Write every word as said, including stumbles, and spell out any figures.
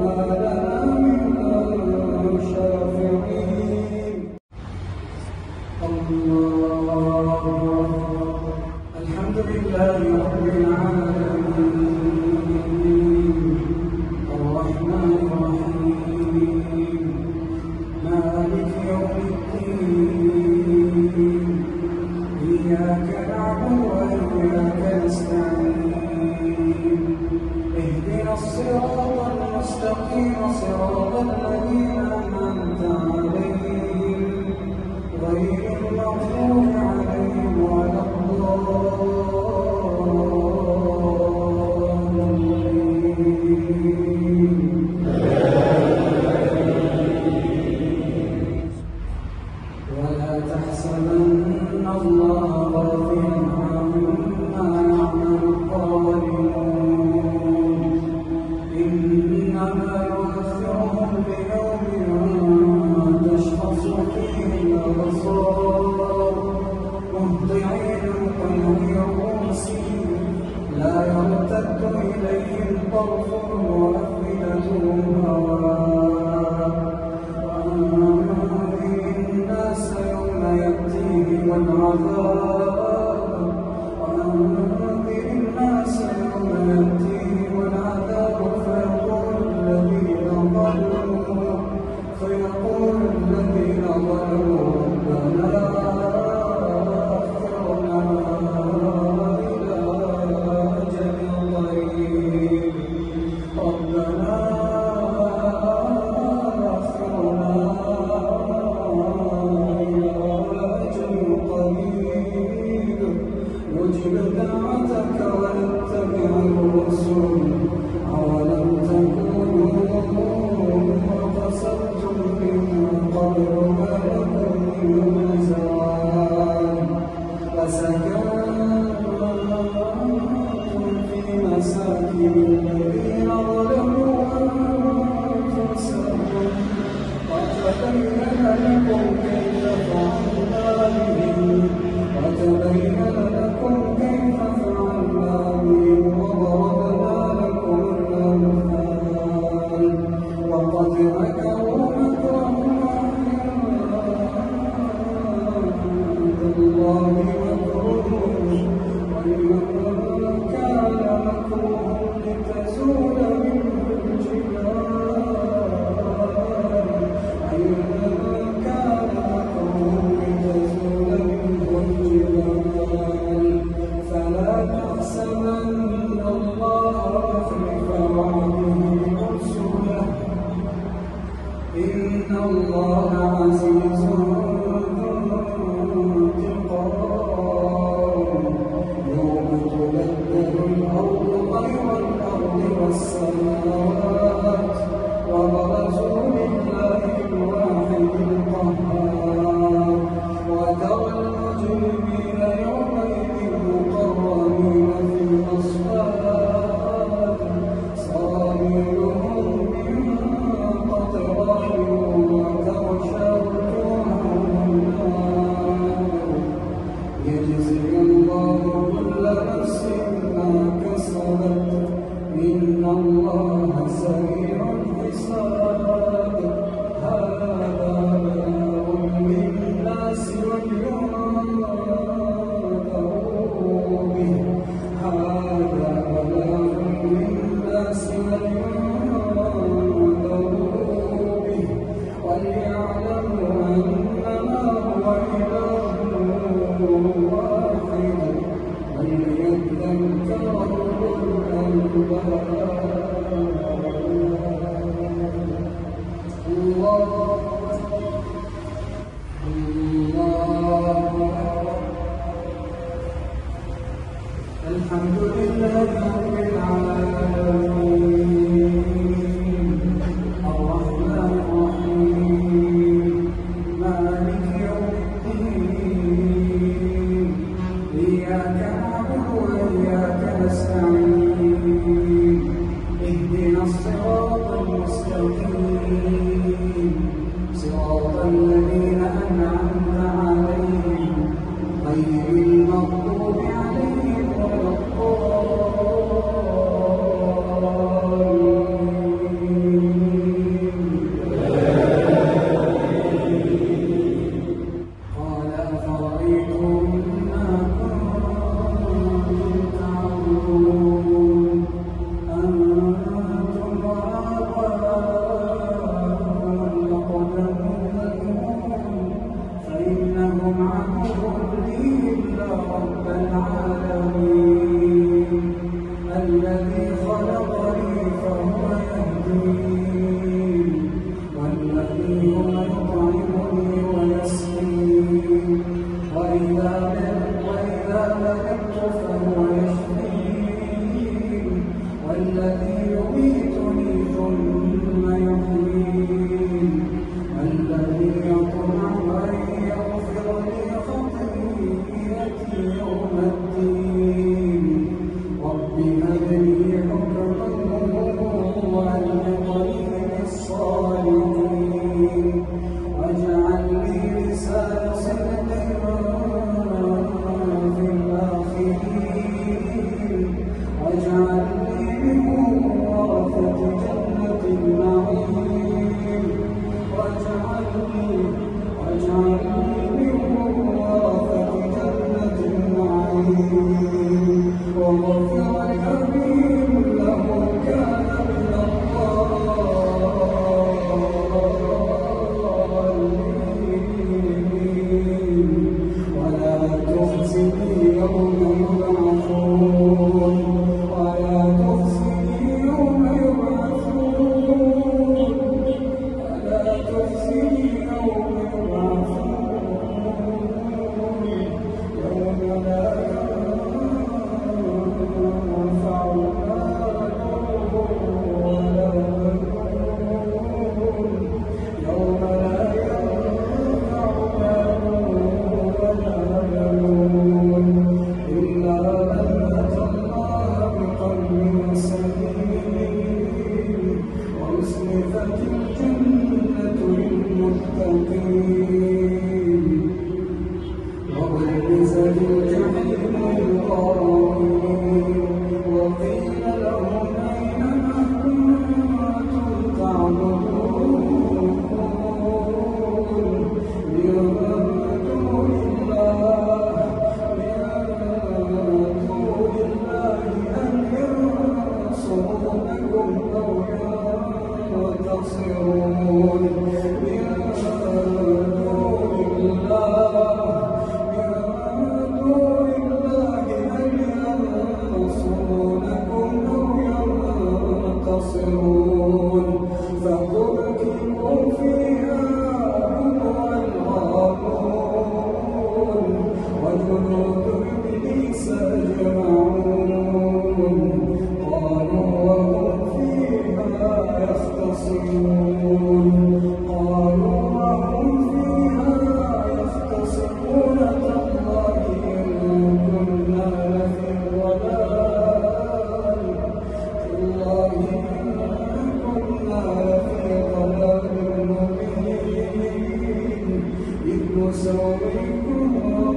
الحمد لله رب العالمين الرحمن الرحيم مالك يوم الدين إياك نعبد وإياك نستعين اهدنا الصراط المستقيم صراط الذين أنعمت عليهم غير المغضوب عليهم ولا ولا تحسبن الله غافلا عما يعمل الظالمون إنما يؤخرهم بيوم تشخص فيه الأبصار مهطعين مقنعي رؤوسهم لا يرتد إليهم طرفهم وأفئدتهم هواء وأنذر الناس يوم يأتيهم العذاب وأنذر الناس يوم يأتيهم العذاب فيقول الذين ظلموا فيقول الذين ظلموا ربنا نجب دعوتك ونتبع الرسل أولم تكونوا اقتسمتم من قبل ما لكم من زوال وسكنتم في مساكن الذين ظلموا أنفسهم وتبين لكم كيف فعلنا بهم وتبين لكم كيف فعلنا بهم وضربنا لكم الأمثال وقد مكروا مكرهم عند الله مكرهم وإن كان مكرهم لتزول منه الجبال وإن كان مكرهم لتزول منه الجبال فلا تحسبن الله مخلف وعده رسله إن الله عزيز ذو انتقام يوم تبدل الأرض غير الأرض والسماوات وبرزوا لله الواحد القهار وترى المجرمين يومئذ مقرنين في الأصفاد سرابيلهم من قطران وتغشى وجوههم النار يجزي الله كل نفس ما كسبت إن الله سريع الحساب هذا بلاغ للناس ولينذروا به هذا بلاغ للناس ولينذروا به وليعلموا أنما هو إله واحد وليذكر أولو الألباب الله الحمد لله رب العالمين الرحمن الرحيم مالك يوم الدين إياك نعبد وإياك نستعين اهدنا الصراط المستقيم صراط الذين أنعمت عليهم غير المغضوب عليهم ولا الضالين ينتصرون من دون الله من دون الله هل ينصرونكم أو ينتصرون فكبكبوا فيها هم والغاوون وجنود إبليس أجمعون قالوا وهم فيها يختصمون قالوا وهم فيها يختصمون تالله إن كنا لفي ضلال تالله إن كنا لفي ضلال مبين إذ نسويكم